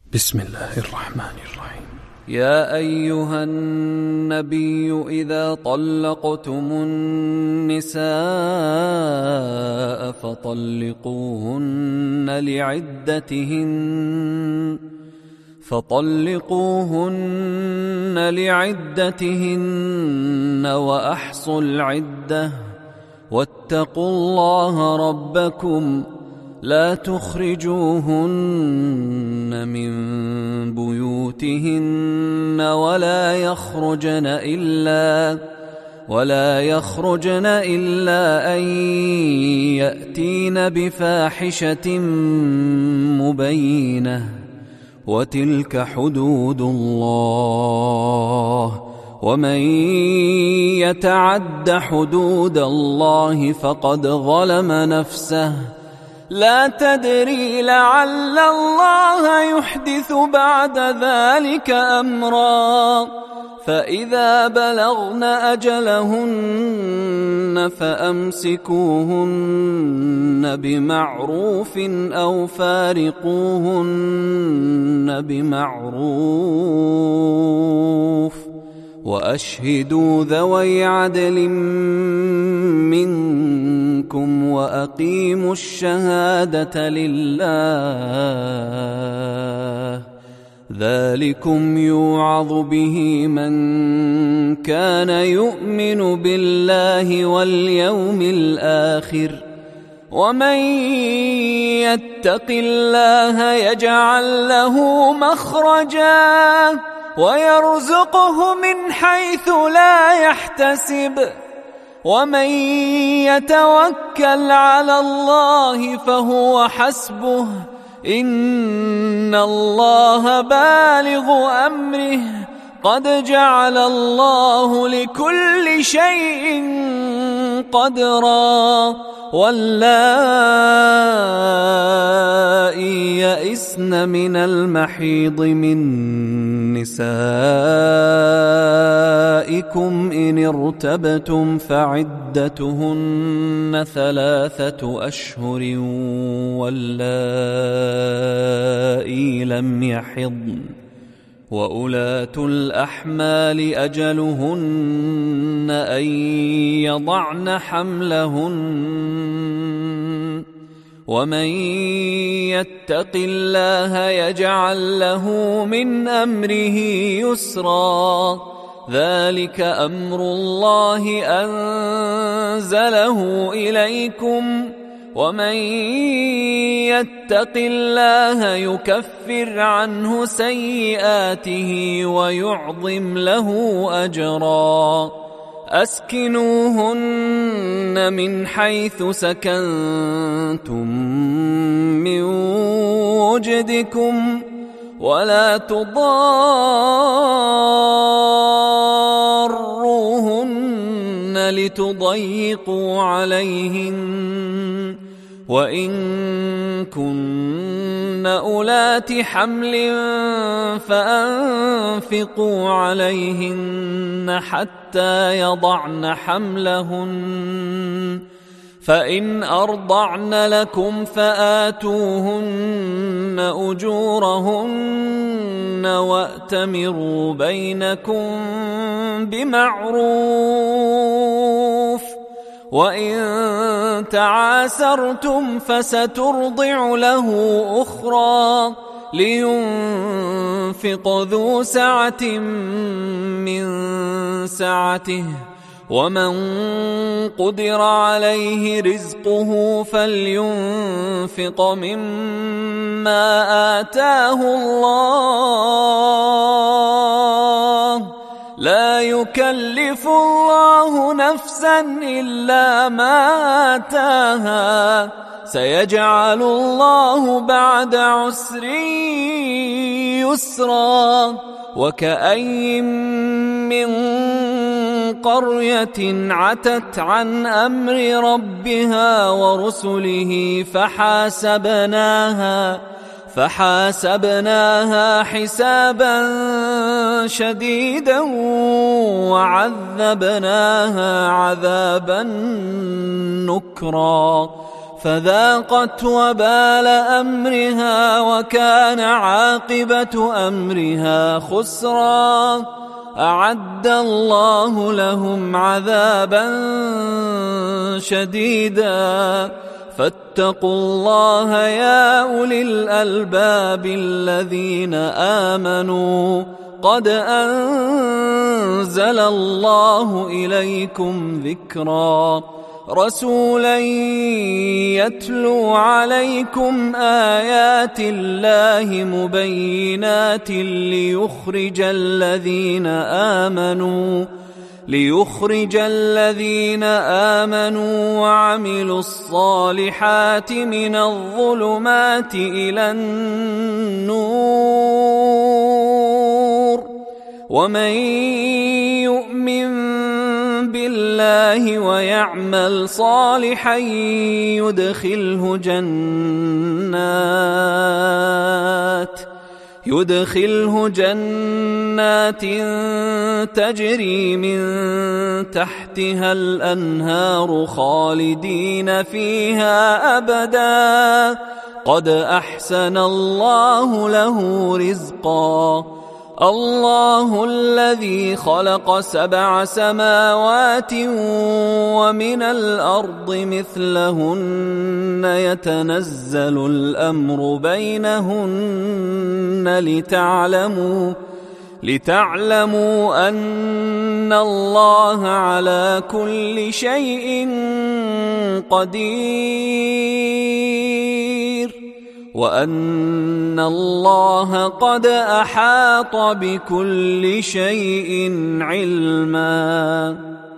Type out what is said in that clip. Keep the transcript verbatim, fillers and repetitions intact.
بسم الله الرحمن الرحيم. يا أيها النبي إذا طلقتم النساء فطلقوهن لعدتهن فطلقوهن لعدتهن وأحصوا العدة واتقوا الله ربكم لا تخرجوهن من بيوتهن ولا يخرجن إلا ولا يخرجن إلا أن يأتين بفاحشة مبينة وتلك حدود الله ومن يتعد حدود الله فقد ظلم نفسه لا تدري لعل الله يحدث بعد ذلك أمرا فإذا بلغن أجلهن فأمسكوهن بمعروف أو فارقوهن بمعروف وأشهدوا ذوي عدل منكم وأقيموا الشهادة لله ذلكم يوعظ به من كان يؤمن بالله واليوم الآخر ومن يتق الله يجعل له مخرجا ويرزقه من حيث لا يحتسب ومن يتوكل على الله فهو حسبه إن الله بالغ أمره قد جعل الله لكل شيء قدرا واللائي يئسن من المحيض من نسائكم إن ارتبتم فعدتهن ثلاثة أشهر واللائي لم يحضن وأولاة الأحمال أجلهن أن يضعن حملهن ومن يتق الله يجعل له من أمره يسرا ذلك أمر الله أنزله إليكم ومن يتق الله يكفر عنه سيئاته ويعظم له أجرا أسكنوهن من حيث سكنتم من وجدكم ولا تضاروهن لتضيقوا عليهن وإن كن أولات حمل فأنفقوا عليهن حتى يضعن حملهن فإن أرضعن لكم فآتوهن أجورهن وأتمروا بينكم بمعروف وإن تعاسرتم فسترضع له أخرى لينفق ذو سعة من سعته ومن قدر عليه رزقه فلينفق مما آتاه الله لا يكلف الله نفسا إلا ما آتاها سيجعل الله بعد عسر يسرا وكأي من قرية عتت عن أمر ربها ورسله فحاسبناها فحاسبناها حسابا شديدا وعذبناها عذابا نكرا فذاقت وبال أمرها وكان عاقبة أمرها خسرا. أعد الله لهم عذابا شديدا فاتقوا الله يا أولي الألباب الذين آمنوا قد أنزل الله إليكم ذكرا رسولا يتلو عليكم آيات الله مبينات ليخرج الذين آمنوا ليخرج الذين آمنوا وعملوا الصالحات من الظلمات إلى النور. ومن يؤمن بالله ويعمل صالحا يدخله جنات يدخله جنات تجري من تحتها الأنهار خالدين فيها أبدا قد أحسن الله له رزقا. الله الذي خلق سبع سماوات ومن الأرض مثلهن يتنزل الأمر بينهن لتعلموا لتعلموا أن الله على كل شيء قدير وأن الله قد أحاط بكل شيء علما.